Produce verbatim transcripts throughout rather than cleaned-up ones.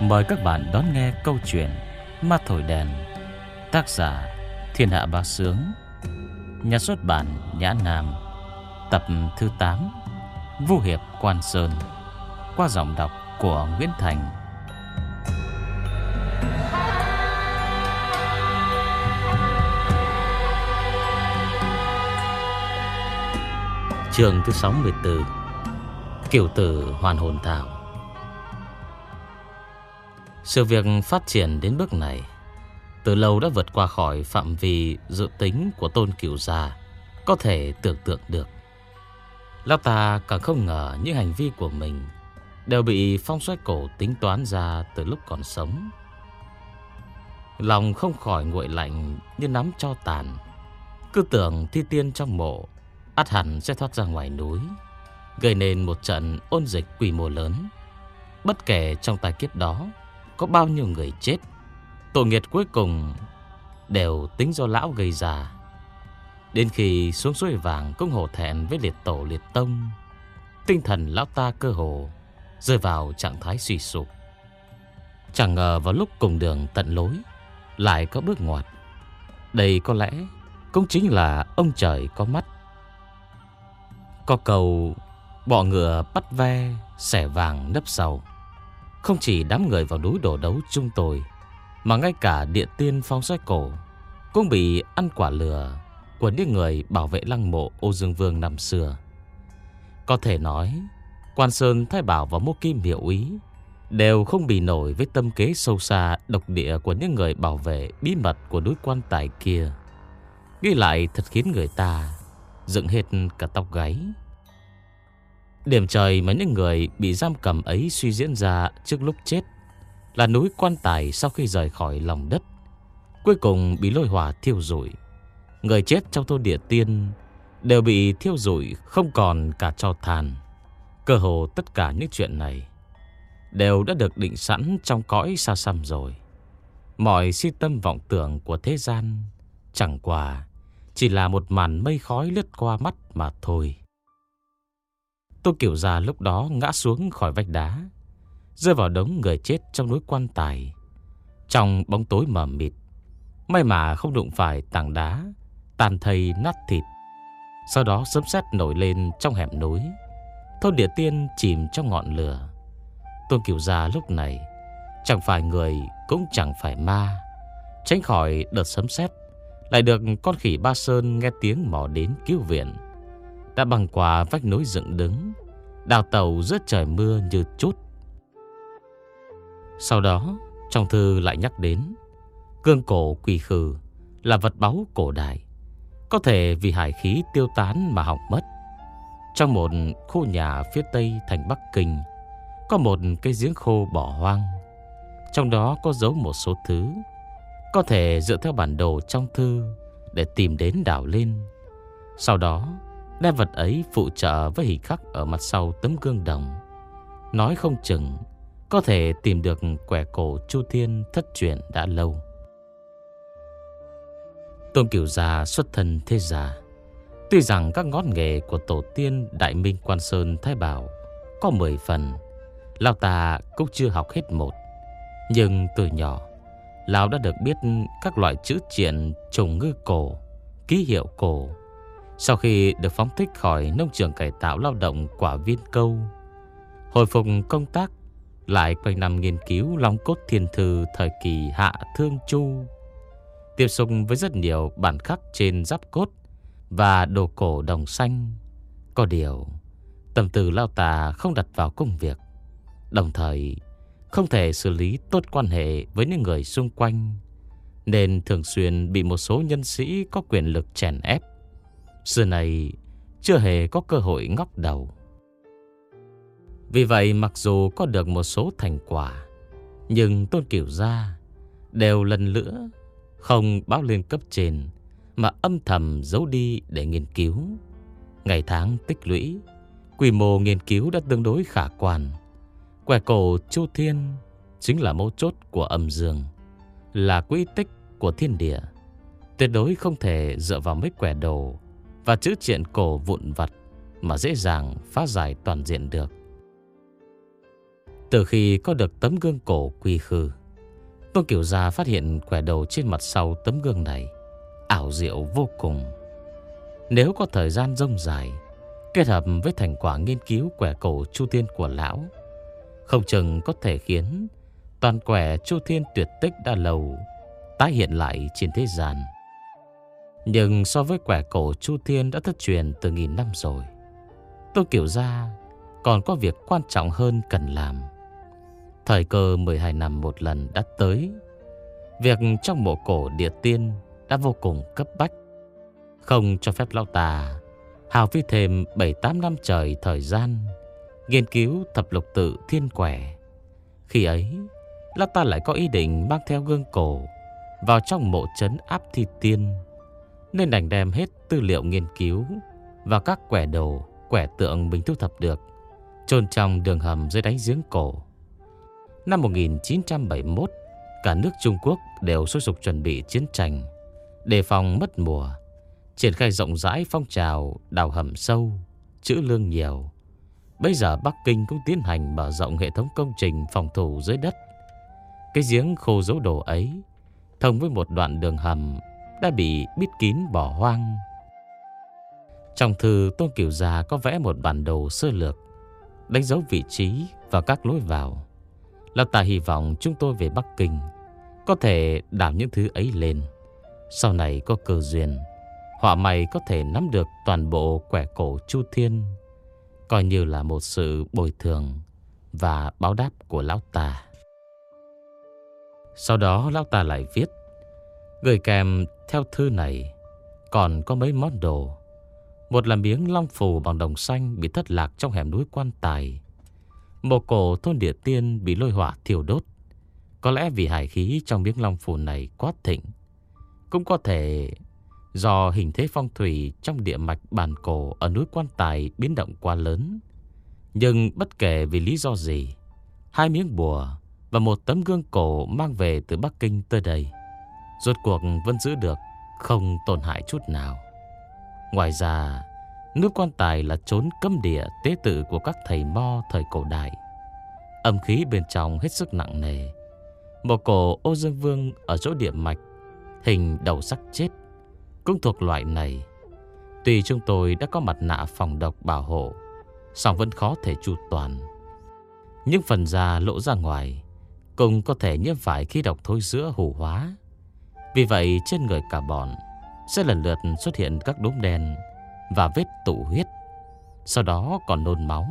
Mời các bạn đón nghe câu chuyện Ma Thổi Đèn, tác giả Thiên Hạ Bá Sướng, nhà xuất bản Nhã Nam, tập thứ tám, Vu Hiệp Quan Sơn, qua giọng đọc của Nguyễn Thành. Chương thứ sáu mươi tư, Kiều Tử Hoàn Hồn Thảo. Sự việc phát triển đến bước này từ lâu đã vượt qua khỏi phạm vi dự tính của Tôn Cửu gia có thể tưởng tượng được. Lão ta càng không ngờ những hành vi của mình đều bị Phong Soái Cổ tính toán ra từ lúc còn sống. Lòng không khỏi nguội lạnh như nắm tro tàn, cứ tưởng thi tiên trong mộ ắt hẳn sẽ thoát ra ngoài núi, gây nên một trận ôn dịch quy mô lớn. Bất kể trong tai kiếp đó có bao nhiêu người chết, tội nghiệp cuối cùng đều tính do lão gây ra. Đến khi xuống suối vàng cũng hổ thẹn với liệt tổ liệt tông, tinh thần lão ta cơ hồ rơi vào trạng thái suy sụp. Chẳng ngờ vào lúc cùng đường tận lối lại có bước ngoặt. Đây có lẽ cũng chính là ông trời có mắt. Có câu bọ ngựa bắt ve, xẻ vàng nấp sau. Không chỉ đám người vào núi đổ đấu chung tôi, mà ngay cả địa tiên Phong Soái Cổ cũng bị ăn quả lừa của những người bảo vệ lăng mộ Ô Dương Vương năm xưa. Có thể nói Quan Sơn, Thái Bảo và Mộ Kim Hiệu Úy đều không bì nổi với tâm kế sâu xa độc địa của những người bảo vệ bí mật của núi quan tài kia. Nghĩ lại thật khiến người ta dựng hết cả tóc gáy. Điểm trời mà những người bị giam cầm ấy suy diễn ra trước lúc chết là núi quan tài sau khi rời khỏi lòng đất cuối cùng bị lôi hỏa thiêu rụi. Người chết trong thôn địa tiên đều bị thiêu rụi không còn cả tro than. Cơ hồ tất cả những chuyện này đều đã được định sẵn trong cõi xa xăm rồi. Mọi si tâm vọng tưởng của thế gian chẳng qua chỉ là một màn mây khói lướt qua mắt mà thôi. Tô Kiểu Gia lúc đó ngã xuống khỏi vách đá, rơi vào đống người chết trong núi quan tài. Trong bóng tối mờ mịt, may mà không đụng phải tảng đá tàn thây nát thịt. Sau đó sấm sét nổi lên trong hẻm núi, thôn địa tiên chìm trong ngọn lửa. Tôn Cửu Gia lúc này chẳng phải người cũng chẳng phải ma, tránh khỏi đợt sấm sét, lại được con khỉ Ba Sơn nghe tiếng mò đến cứu viện, đã băng qua vách núi dựng đứng, đào tàu giữa trời mưa như chút. Sau đó trong thư lại nhắc đến cương cổ quỳ khư là vật báu cổ đại, có thể vì hải khí tiêu tán mà hỏng mất. Trong một khu nhà phía tây thành Bắc Kinh có một cây giếng khô bỏ hoang, trong đó có giấu một số thứ, có thể dựa theo bản đồ trong thư để tìm đến đào lên. Sau đó đem vật ấy phụ trợ với hình khắc ở mặt sau tấm gương đồng, nói không chừng có thể tìm được quẻ cổ Chu Thiên thất truyền đã lâu. Tôn Cửu Gia xuất thân thế gia, tuy rằng các ngón nghề của tổ tiên Đại Minh Quan Sơn Thái Bảo có mười phần, lão ta cũng chưa học hết một. Nhưng từ nhỏ lão đã được biết các loại chữ triện trùng ngư cổ, ký hiệu cổ. Sau khi được phóng thích khỏi nông trường cải tạo lao động Quả Viên Câu, hồi phục công tác, lại quanh năm nghiên cứu Long Cốt Thiên Thư thời kỳ Hạ Thương Chu, tiếp xúc với rất nhiều bản khắc trên giáp cốt và đồ cổ đồng xanh. Có điều tâm tư lao tà không đặt vào công việc, đồng thời không thể xử lý tốt quan hệ với những người xung quanh, nên thường xuyên bị một số nhân sĩ có quyền lực chèn ép. Xưa này chưa hề có cơ hội ngóc đầu. Vì vậy mặc dù có được một số thành quả, nhưng Tôn Cửu Gia đều lần nữa không báo lên cấp trên, mà âm thầm giấu đi để nghiên cứu. Ngày tháng tích lũy, quy mô nghiên cứu đã tương đối khả quan. Quẻ cổ Chu Thiên chính là mấu chốt của âm dương, là quỹ tích của thiên địa. Tuyệt đối không thể dựa vào mấy quẻ đồ và chữ triện cổ vụn vặt mà dễ dàng phá giải toàn diện được. Từ khi có được tấm gương cổ quy khư, Tôn Kiểu Gia phát hiện quẻ đầu trên mặt sau tấm gương này ảo diệu vô cùng. Nếu có thời gian dông dài, kết hợp với thành quả nghiên cứu quẻ cổ Chu Thiên của lão, không chừng có thể khiến toàn quẻ Chu Thiên tuyệt tích đã lâu tái hiện lại trên thế gian. Nhưng so với quẻ cổ Chu Thiên đã thất truyền từ nghìn năm rồi, Tôn Kiểu Gia còn có việc quan trọng hơn cần làm. Thời cơ mười hai năm một lần đã tới. Việc trong mộ cổ địa tiên đã vô cùng cấp bách, không cho phép lão ta hao phí thêm bảy tám năm trời thời gian nghiên cứu thập lục tự thiên quẻ. Khi ấy, lão ta lại có ý định mang theo gương cổ vào trong mộ trấn Áp Thi Tiên, nên đành đem hết tư liệu nghiên cứu và các quẻ đồ, quẻ tượng mình thu thập được chôn trong đường hầm dưới đáy giếng cổ. Năm một nghìn chín trăm bảy mươi mốt, cả nước Trung Quốc đều sôi sục chuẩn bị chiến tranh, đề phòng mất mùa, triển khai rộng rãi phong trào đào hầm sâu, trữ lương nhiều. Bây giờ Bắc Kinh cũng tiến hành mở rộng hệ thống công trình phòng thủ dưới đất. Cái giếng khô giấu đồ ấy thông với một đoạn đường hầm đã bị bít kín bỏ hoang. Trong thư, Tôn Kiểu Gia có vẽ một bản đồ sơ lược, đánh dấu vị trí và các lối vào. Lão ta hy vọng chúng tôi về Bắc Kinh có thể đảm những thứ ấy lên. Sau này có cơ duyên, họa may có thể nắm được toàn bộ quẻ cổ Chu Thiên, coi như là một sự bồi thường và báo đáp của lão ta. Sau đó lão ta lại viết, gửi kèm theo thư này còn có mấy món đồ. Một là miếng long phù bằng đồng xanh bị thất lạc trong hẻm núi Quan Tài. Mộ cổ thôn địa tiên bị lôi hỏa thiêu đốt. Có lẽ vì hải khí trong miếng long phù này quá thịnh, cũng có thể do hình thế phong thủy trong địa mạch bản cổ ở núi Quan Tài biến động quá lớn. Nhưng bất kể vì lý do gì, hai miếng bùa và một tấm gương cổ mang về từ Bắc Kinh tới đây rốt cuộc vẫn giữ được, không tổn hại chút nào. Ngoài ra, núi Quan Tài là chốn cấm địa tế tự của các thầy mo thời cổ đại. Âm khí bên trong hết sức nặng nề. Mộ cổ Ô Dương Vương ở chỗ địa mạch, hình đầu sắc chết, cũng thuộc loại này. Tuy chúng tôi đã có mặt nạ phòng độc bảo hộ, song vẫn khó thể chu toàn. Những phần da lộ ra ngoài cũng có thể nhiễm phải khí độc thối rữa hủ hóa. Vì vậy trên người cả bọn sẽ lần lượt xuất hiện các đốm đen và vết tụ huyết, sau đó còn nôn máu,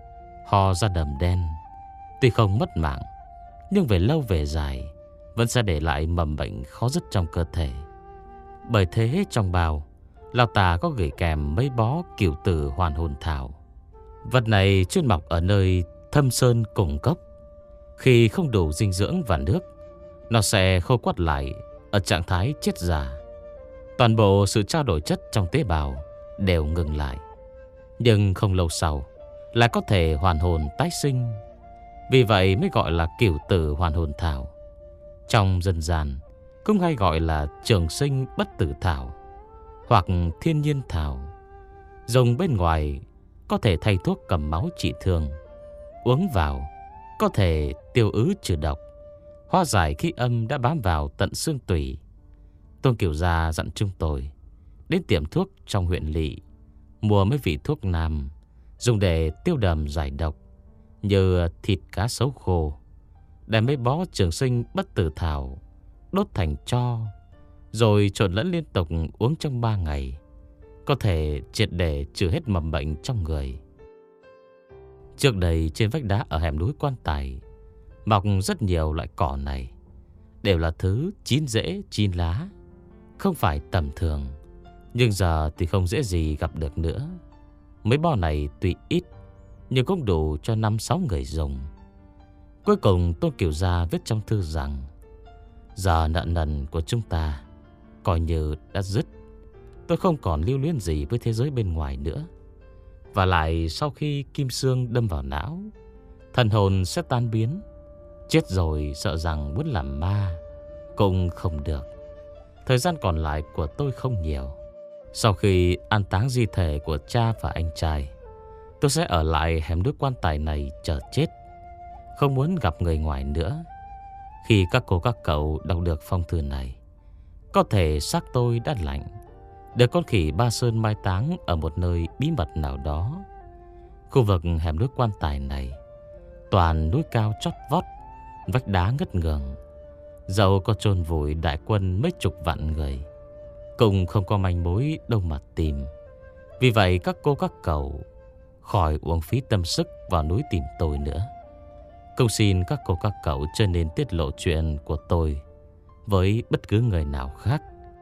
ho ra đầm đen. Tuy không mất mạng, nhưng về lâu về dài vẫn sẽ để lại mầm bệnh khó dứt trong cơ thể. Bởi thế trong bào, lão ta có gửi kèm mấy bó cửu tử hoàn hồn thảo. Vật này chuyên mọc ở nơi thâm sơn cùng cốc. Khi không đủ dinh dưỡng và nước, nó sẽ khô quắt lại ở trạng thái chết già. Toàn bộ sự trao đổi chất trong tế bào đều ngừng lại. Nhưng không lâu sau lại có thể hoàn hồn tái sinh. Vì vậy mới gọi là cửu tử hoàn hồn thảo. Trong dân gian cũng hay gọi là trường sinh bất tử thảo hoặc thiên nhiên thảo. Dùng bên ngoài có thể thay thuốc cầm máu trị thương, uống vào có thể tiêu ứ trừ độc, hóa giải khí âm đã bám vào tận xương tủy. Tôn Kiểu Gia dặn chúng tôi đến tiệm thuốc trong huyện lỵ mua mấy vị thuốc nam dùng để tiêu đờm giải độc, như thịt cá sấu khô, đem mấy bó trường sinh bất tử thảo đốt thành tro, rồi trộn lẫn liên tục uống trong ba ngày, có thể triệt để trừ hết mầm bệnh trong người. Trước đây trên vách đá ở hẻm núi Quan Tài mọc rất nhiều loại cỏ này, đều là thứ chín rễ chín lá, không phải tầm thường. Nhưng giờ thì không dễ gì gặp được nữa. Mấy bó này tuy ít nhưng cũng đủ cho năm sáu người dùng. Cuối cùng Tôn Kiểu Gia viết trong thư rằng giờ nợ nần của chúng ta coi như đã dứt. Tôi không còn lưu luyến gì với thế giới bên ngoài nữa. Và lại sau khi kim xương đâm vào não, thần hồn sẽ tan biến. Chết rồi sợ rằng muốn làm ma cũng không được. Thời gian còn lại của tôi không nhiều. Sau khi an táng di thể của cha và anh trai, tôi sẽ ở lại hẻm núi Quan Tài này chờ chết. không muốn gặp người ngoài nữa. Khi các cô các cậu đọc được phong thư này, có thể xác tôi đã lạnh, được con khỉ Ba Sơn mai táng ở một nơi bí mật nào đó. Khu vực hẻm núi Quan Tài này toàn núi cao chót vót, vách đá ngất ngường. Dẫu có chôn vùi đại quân mấy chục vạn người, cũng không có manh mối đâu mà tìm. Vì vậy các cô các cậu khỏi uống phí tâm sức vào núi tìm tôi nữa. Cầu xin các cô các cậu chưa nên tiết lộ chuyện của tôi với bất cứ người nào khác.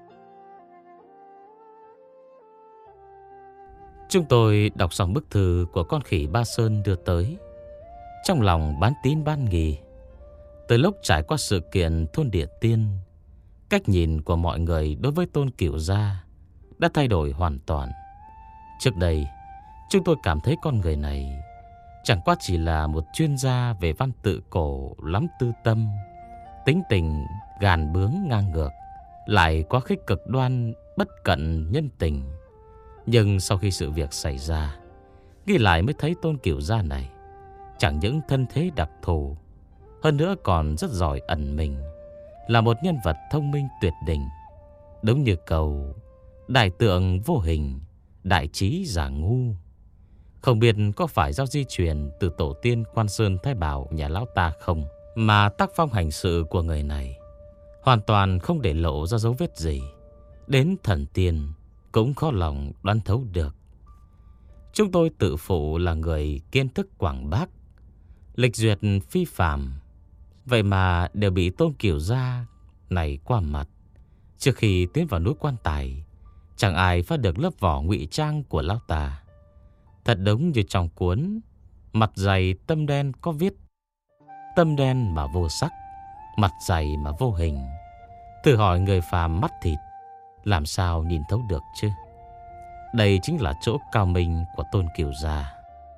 Chúng tôi đọc xong bức thư của con khỉ Ba Sơn đưa tới, trong lòng bán tín bán nghi. Từ lúc trải qua sự kiện thôn Địa Tiên, cách nhìn của mọi người đối với Tôn Cửu Gia đã thay đổi hoàn toàn. Trước đây, chúng tôi cảm thấy con người này chẳng qua chỉ là một chuyên gia về văn tự cổ lắm tư tâm, tính tình gàn bướng ngang ngược, lại quá khích cực đoan, bất cận nhân tình. Nhưng sau khi sự việc xảy ra, ghi lại mới thấy Tôn Cửu Gia này chẳng những thân thế đặc thù, hơn nữa còn rất giỏi ẩn mình, là một nhân vật thông minh tuyệt đỉnh. Đúng như câu đại tượng vô hình, đại trí giả ngu. Không biết có phải do di truyền từ tổ tiên Quan Sơn Thái Bảo nhà lão ta không, mà tác phong hành sự của người này hoàn toàn không để lộ ra dấu vết gì, đến thần tiên cũng khó lòng đoán thấu được. Chúng tôi tự phụ là người kiến thức quảng bác, lịch duyệt phi phàm, vậy mà đều bị Tôn Cửu Gia này qua mặt. Trước khi tiến vào núi Quan Tài, chẳng ai phát được lớp vỏ ngụy trang của lão ta. Thật đúng như trong cuốn Mặt dày tâm đen có viết: tâm đen mà vô sắc, mặt dày mà vô hình. Thử hỏi người phàm mắt thịt làm sao nhìn thấu được chứ? Đây chính là chỗ cao minh của Tôn Cửu Gia.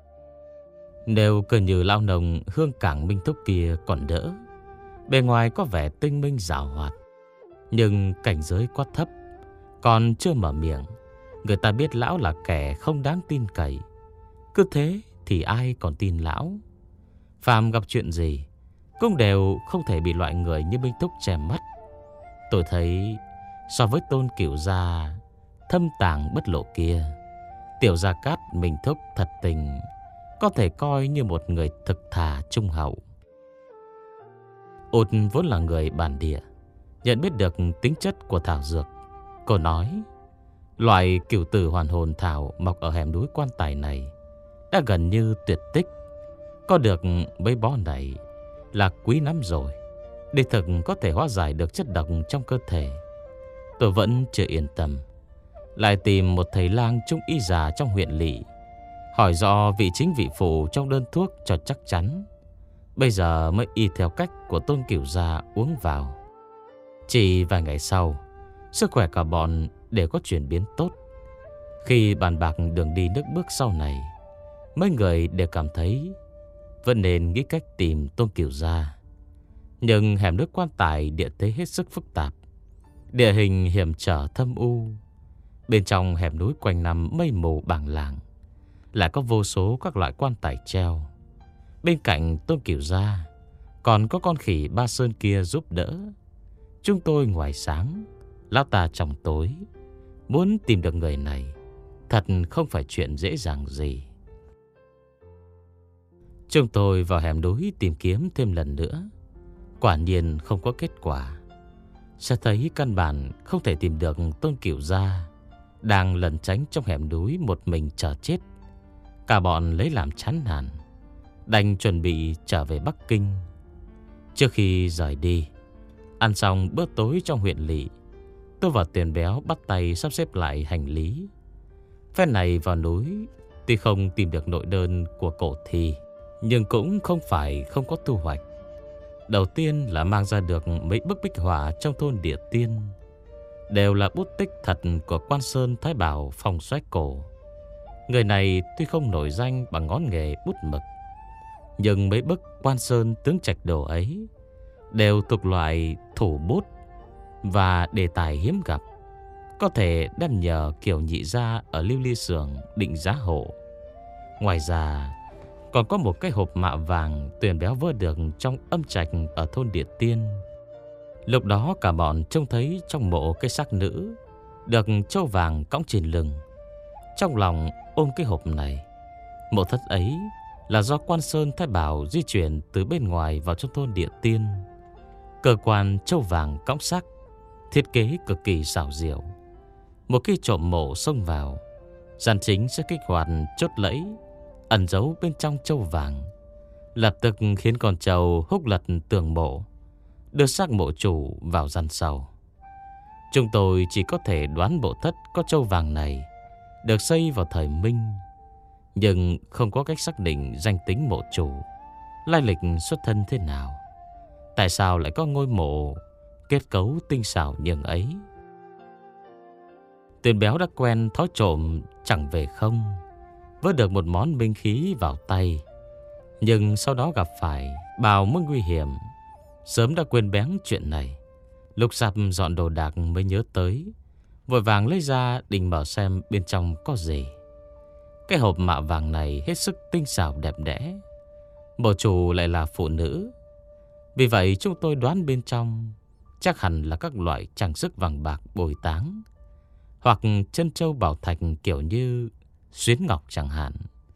Nếu cứ như lão nồng hương cảng Minh Thúc kia còn đỡ, bề ngoài có vẻ tinh minh giàu hoạt, nhưng cảnh giới quá thấp, còn chưa mở miệng, người ta biết lão là kẻ không đáng tin cậy. Cứ thế thì ai còn tin lão? Phàm gặp chuyện gì cũng đều không thể bị loại người như Minh Thúc che mắt. Tôi thấy so với Tôn Cửu Gia thâm tàng bất lộ kia, Tiểu Gia Cát Minh Thúc thật tình có thể coi như một người thực thà trung hậu. Út vốn là người bản địa, nhận biết được tính chất của thảo dược. Cô nói loại cửu tử hoàn hồn thảo mọc ở hẻm núi Quan Tài này đã gần như tuyệt tích. Có được mấy bó này là quý lắm rồi, để thực có thể hóa giải được chất độc trong cơ thể. Tôi vẫn chưa yên tâm, lại tìm một thầy lang trung y già trong huyện lỵ, hỏi rõ vị chính vị phụ trong đơn thuốc cho chắc chắn. Bây giờ mới y theo cách của Tôn Cửu Gia uống vào. Chỉ vài ngày sau, sức khỏe cả bọn đều có chuyển biến tốt. Khi bàn bạc đường đi nước bước sau này, mấy người đều cảm thấy vẫn nên nghĩ cách tìm Tôn Cửu Gia. Nhưng hẻm nước Quan Tài địa thế hết sức phức tạp, địa hình hiểm trở thâm u. Bên trong hẻm núi quanh năm mây mù bàng làng, lại có vô số các loại quan tài treo. Bên cạnh Tôn Cửu Gia còn có con khỉ Ba Sơn kia giúp đỡ. Chúng tôi ngoài sáng, lão ta trong tối. Muốn tìm được người này thật không phải chuyện dễ dàng gì. Chúng tôi vào hẻm núi tìm kiếm thêm lần nữa, quả nhiên không có kết quả. Sẽ thấy căn bản không thể tìm được Tôn Cửu Gia đang lẩn tránh trong hẻm núi một mình chờ chết. Cả bọn lấy làm chán nản, đành chuẩn bị trở về Bắc Kinh. Trước khi rời đi, ăn xong bữa tối trong huyện lỵ, tôi và Tiền Béo bắt tay sắp xếp lại hành lý. Phen này vào núi, tuy không tìm được nội đơn của cổ thi, nhưng cũng không phải không có thu hoạch. Đầu tiên là mang ra được mấy bức bích họa trong thôn Địa Tiên, đều là bút tích thật của Quan Sơn Thái Bảo phong soái cổ. Người này tuy không nổi danh bằng ngón nghề bút mực, nhưng mấy bức Quan Sơn tướng trạch đồ ấy đều thuộc loại thủ bút và đề tài hiếm gặp, có thể đem nhờ kiểu nhị gia ở Lưu Ly Xưởng định giá hộ. Ngoài ra Còn có một cái hộp mạ vàng Tuyền béo vơ được trong âm trạch ở thôn Địa Tiên. Lúc đó cả bọn trông thấy trong mộ cái xác nữ được trâu vàng cõng trên lưng, trong lòng ôm cái hộp này. Mộ thất ấy là do Quan Sơn Thái Bảo di chuyển từ bên ngoài vào trong thôn Địa Tiên. Cơ quan trâu vàng cõng xác thiết kế cực kỳ xảo diệu. Một khi trộm mộ xông vào, gian chính sẽ kích hoạt chốt lẫy ẩn giấu bên trong trâu vàng, lập tức khiến con trâu húc lật tường mộ, đưa xác mộ chủ vào gian sau. Chúng tôi chỉ có thể đoán mộ thất có trâu vàng này được xây vào thời Minh, nhưng không có cách xác định danh tính mộ chủ, lai lịch xuất thân thế nào. Tại sao lại có ngôi mộ kết cấu tinh xảo như ấy? Tuyền béo đã quen thói trộm chẳng về không, vớt được một món binh khí vào tay, nhưng sau đó gặp phải bao mối nguy hiểm, sớm đã quên bén chuyện này. Lúc sắp dọn đồ đạc mới nhớ tới, vội vàng lấy ra định mở xem bên trong có gì. Cái hộp mạ vàng này hết sức tinh xảo đẹp đẽ, mộ chủ lại là phụ nữ. Vì vậy chúng tôi đoán bên trong chắc hẳn là các loại trang sức vàng bạc bồi táng, hoặc chân châu bảo thạch kiểu như xuyến ngọc chẳng hạn.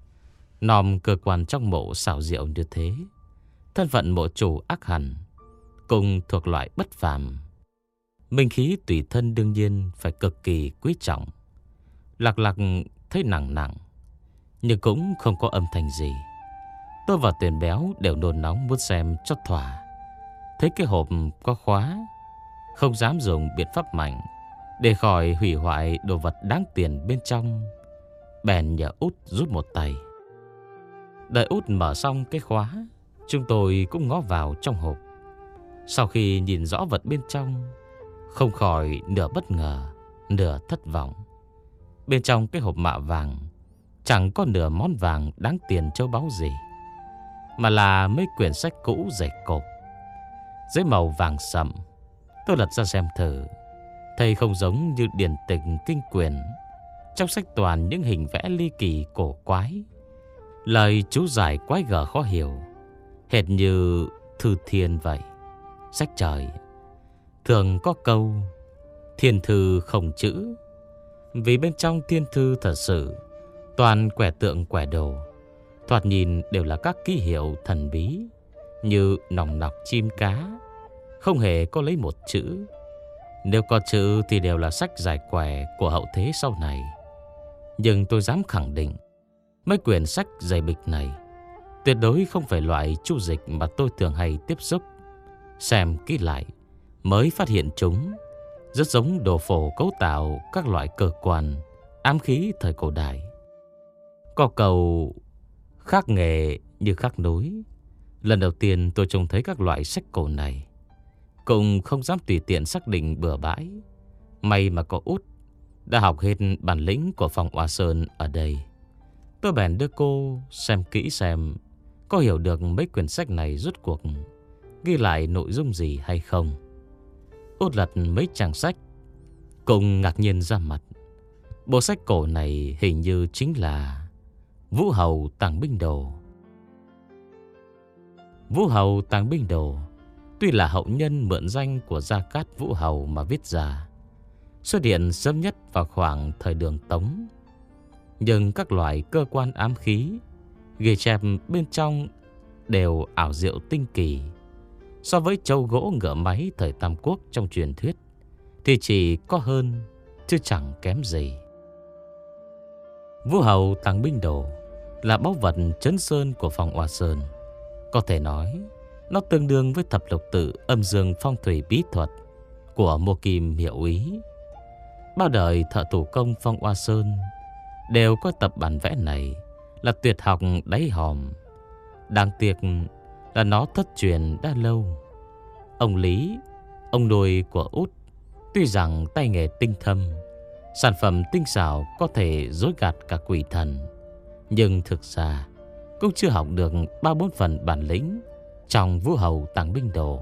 Nòm cơ quan trong mộ xảo diệu như thế, thân phận mộ chủ ác hẳn, cùng thuộc loại bất phàm. Minh khí tùy thân đương nhiên phải cực kỳ quý trọng. Lạc lạc thấy nặng nặng, nhưng cũng không có âm thanh gì. Tôi và Tuyền béo đều nôn nóng muốn xem cho thỏa. Thấy cái hộp có khóa, không dám dùng biện pháp mạnh để khỏi hủy hoại đồ vật đáng tiền bên trong, bèn nhờ Út giúp một tay. Đợi Út mở xong cái khóa, chúng tôi cũng ngó vào trong hộp. Sau khi nhìn rõ vật bên trong, không khỏi nửa bất ngờ, nửa thất vọng. Bên trong cái hộp mạ vàng chẳng có nửa món vàng đáng tiền châu báu gì, mà là mấy quyển sách cũ dày cộp, giấy màu vàng sậm. Tôi lật ra xem thử, thấy không giống như điển tịch kinh quyển. Trong sách toàn những hình vẽ ly kỳ cổ quái, lời chú giải quái gở khó hiểu, hệt như thư thiên vậy. Sách trời thường có câu thiên thư không chữ, vì bên trong thiên thư thật sự toàn quẻ tượng quẻ đồ, thoạt nhìn đều là các ký hiệu thần bí như nòng nọc chim cá, không hề có lấy một chữ. Nếu có chữ thì đều là sách giải quẻ của hậu thế sau này. Nhưng tôi dám khẳng định, mấy quyển sách dày bịch này tuyệt đối không phải loại chu dịch mà tôi thường hay tiếp xúc. Xem kỹ lại mới phát hiện chúng rất giống đồ phổ cấu tạo các loại cơ quan ám khí thời cổ đại. Có cầu khác nghề như khác núi. Lần đầu tiên tôi trông thấy các loại sách cổ này, cũng không dám tùy tiện xác định bừa bãi. May mà có Út đã học hết bản lĩnh của phòng Hoa Sơn ở đây. Tôi bèn đưa cô xem kỹ xem có hiểu được mấy quyển sách này rốt cuộc ghi lại nội dung gì hay không. Út lật mấy trang sách, cùng ngạc nhiên ra mặt. Bộ sách cổ này hình như chính là Vũ Hầu Tàng Binh Đồ. Vũ Hầu Tàng Binh Đồ tuy là hậu nhân mượn danh của Gia Cát Vũ Hầu mà viết ra, xuất hiện sớm nhất vào khoảng thời Đường Tống, nhưng các loại cơ quan ám khí ghi chép bên trong đều ảo diệu tinh kỳ. So với châu gỗ ngựa máy thời Tam Quốc trong truyền thuyết thì chỉ có hơn chứ chẳng kém gì. Vũ Hầu Tàng Binh Đồ là báu vật trấn sơn của phòng Hoa Sơn. Có thể nói nó tương đương với thập lục tự âm dương phong thủy bí thuật của Mộ Kim Hiệu Ý. Bao đời thợ thủ công phong Hoa Sơn đều có tập bản vẽ này là tuyệt học đáy hòm. Đáng tiếc là nó thất truyền đã lâu. Ông Lý, ông nuôi của Út, tuy rằng tay nghề tinh thâm, sản phẩm tinh xảo có thể dối gạt cả quỷ thần, nhưng thực ra cũng chưa học được ba bốn phần bản lĩnh trong Vũ Hầu Tàng Binh Đồ.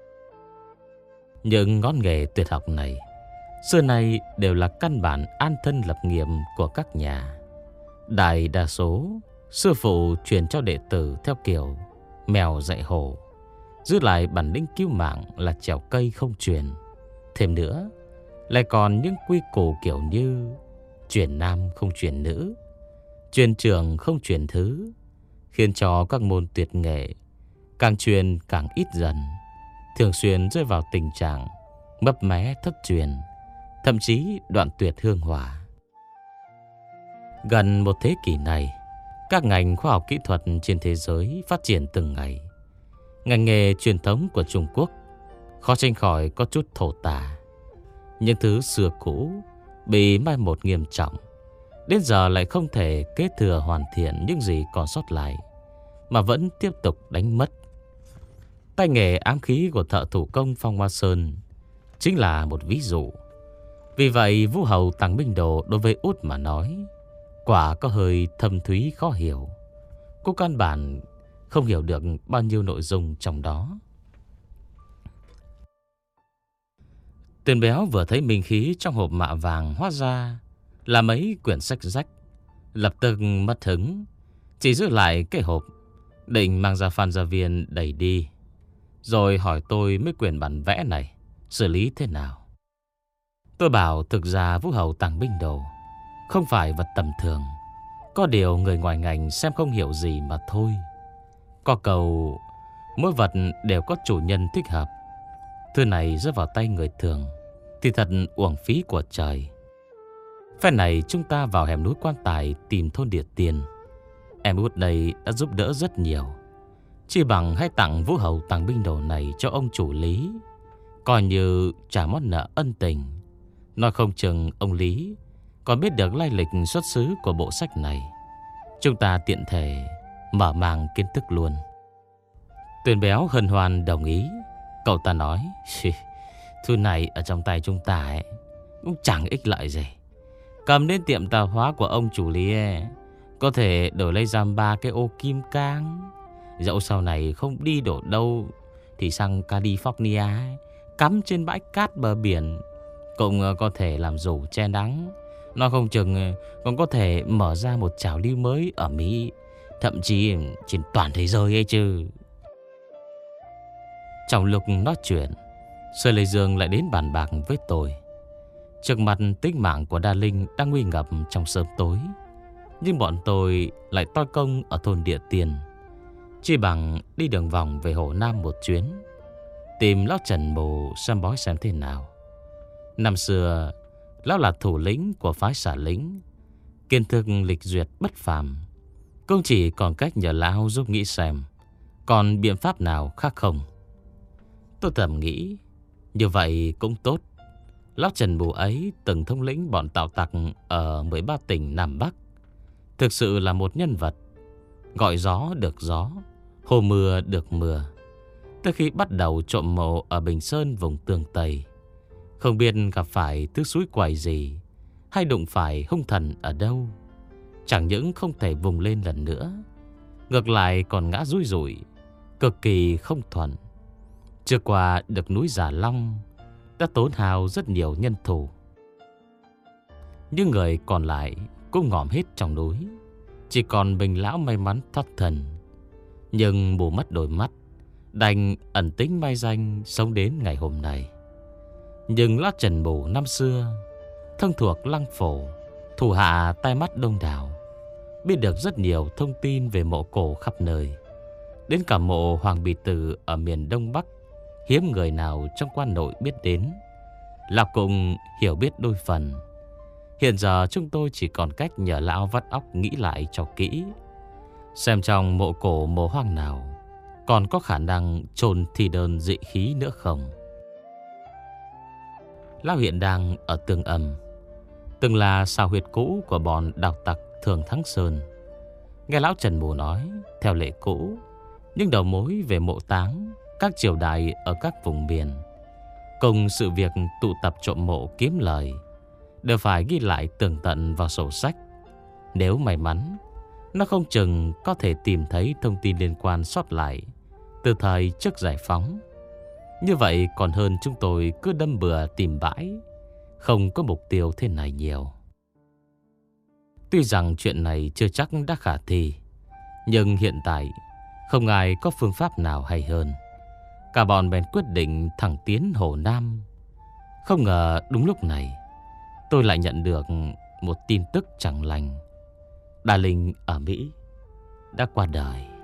Những ngón nghề tuyệt học này xưa nay đều là căn bản an thân lập nghiệp của các nhà. Đại đa số Sư phụ truyền cho đệ tử theo kiểu mèo dạy hổ, giữ lại bản lĩnh cứu mạng là trèo cây không truyền. Thêm nữa, lại còn những quy củ kiểu như truyền nam không truyền nữ, truyền trường không truyền thứ, khiến cho các môn tuyệt nghệ càng truyền càng ít dần, thường xuyên rơi vào tình trạng mấp mé thất truyền, thậm chí đoạn tuyệt hương hỏa. Gần một thế kỷ này, các ngành khoa học kỹ thuật trên thế giới phát triển từng ngày. Ngành nghề truyền thống của Trung Quốc khó tránh khỏi có chút thổ tả. Những thứ xưa cũ bị mai một nghiêm trọng, đến giờ lại không thể kế thừa hoàn thiện những gì còn sót lại, mà vẫn tiếp tục đánh mất. Tay nghề ám khí của thợ thủ công Phong Hoa Sơn chính là một ví dụ. Vì vậy Vũ Hầu Tàng Minh Đồ đối với Út mà nói quả có hơi thâm thúy khó hiểu. Cô căn bản không hiểu được bao nhiêu nội dung trong đó. Tuyền Béo vừa thấy minh khí trong hộp mạ vàng hóa ra là mấy quyển sách rách, lập tức mất hứng, chỉ giữ lại cái hộp, định mang ra Phan Gia Viên đẩy đi, rồi hỏi tôi mấy quyển bản vẽ này xử lý thế nào. Tôi bảo thực ra Vũ Hầu Tàng Minh Đồ không phải vật tầm thường, có điều người ngoài ngành xem không hiểu gì mà thôi. Có cầu mỗi vật đều có chủ nhân thích hợp, thứ này rơi vào tay người thường thì thật uổng phí của trời. Phen này chúng ta vào hẻm núi Quan Tài tìm thôn Địa Tiền, em Út đây đã giúp đỡ rất nhiều. Chỉ bằng hãy tặng Vũ Hầu Tàng Minh Đồ này cho ông chủ Lý, coi như trả món nợ ân tình. Nói không chừng ông Lý còn biết được lai lịch xuất xứ của bộ sách này, chúng ta tiện thể mở mang kiến thức luôn. Tuyền Béo hân hoan đồng ý. Cậu ta nói, thứ này ở trong tay chúng ta ấy, cũng chẳng ích lợi gì. Cầm đến tiệm tạp hóa của ông chủ Lý ấy, có thể đổi lấy giam ba cái ô kim cang. Dẫu sau này không đi đổ đâu thì sang California ấy, cắm trên bãi cát bờ biển, cũng có thể làm rủ che nắng. Nó không chừng còn có thể mở ra một trào lưu mới ở Mỹ, thậm chí trên toàn thế giới ấy chứ. Trong lúc nói chuyện, Sở Lê Dương lại đến bàn bạc với tôi. Trước mặt tính mạng của Đa Linh đang nguy ngập trong sớm tối, nhưng bọn tôi lại toi công ở thôn Địa Tiền, chỉ bằng đi đường vòng về Hồ Nam một chuyến, tìm lão Trần Mù xem bói xem thế nào. Năm xưa lão là thủ lĩnh của phái Xả Lính, kiến thức lịch duyệt bất phàm, cũng chỉ còn cách nhờ lão giúp nghĩ xem còn biện pháp nào khác không. Tôi thầm nghĩ như vậy cũng tốt. Lão Trần Mù ấy từng thống lĩnh bọn tạo tặc ở mười ba tỉnh Nam Bắc, thực sự là một nhân vật. Gọi gió được gió, hồ mưa được mưa. Từ khi bắt đầu trộm mộ ở Bình Sơn vùng Tường Tây, không biết gặp phải thứ suối quậy gì, hay đụng phải hung thần ở đâu, chẳng những không thể vùng lên lần nữa, ngược lại còn ngã rúi rủi, cực kỳ không thuận. Chưa qua được núi Già Long đã tốn hao rất nhiều nhân thủ. Những người còn lại cũng ngỏm hết trong núi, chỉ còn mình lão may mắn thoát thần. Nhưng mù mất đôi mắt, đành ẩn tính mai danh sống đến ngày hôm nay. Nhưng lão Trần Mù năm xưa thân thuộc lăng phổ, thủ hạ tai mắt đông đảo, biết được rất nhiều thông tin về mộ cổ khắp nơi. Đến cả mộ Hoàng Bì Tử ở miền Đông Bắc, hiếm người nào trong quan nội biết đến. Lão cũng hiểu biết đôi phần. Hiện giờ chúng tôi chỉ còn cách nhờ lão vắt óc nghĩ lại cho kỹ, xem trong mộ cổ mộ hoang nào còn có khả năng chôn thi đơn dị khí nữa không. Lão hiện đang ở Tương Âm, từng là sao huyệt cũ của bọn đào tặc Thường Thắng Sơn. Nghe lão Trần Mù nói, theo lệ cũ, những đầu mối về mộ táng các triều đại ở các vùng miền, cùng sự việc tụ tập trộm mộ kiếm lời, đều phải ghi lại tường tận vào sổ sách. Nếu may mắn, nó không chừng có thể tìm thấy thông tin liên quan sót lại từ thời trước giải phóng. Như vậy còn hơn chúng tôi cứ đâm bừa tìm bãi, không có mục tiêu thế này nhiều. Tuy rằng chuyện này chưa chắc đã khả thi, Nhưng hiện tại không ai có phương pháp nào hay hơn. Cả bọn bèn quyết định thẳng tiến Hồ Nam. Không ngờ đúng lúc này tôi lại nhận được một tin tức chẳng lành. Đa Linh ở Mỹ đã qua đời.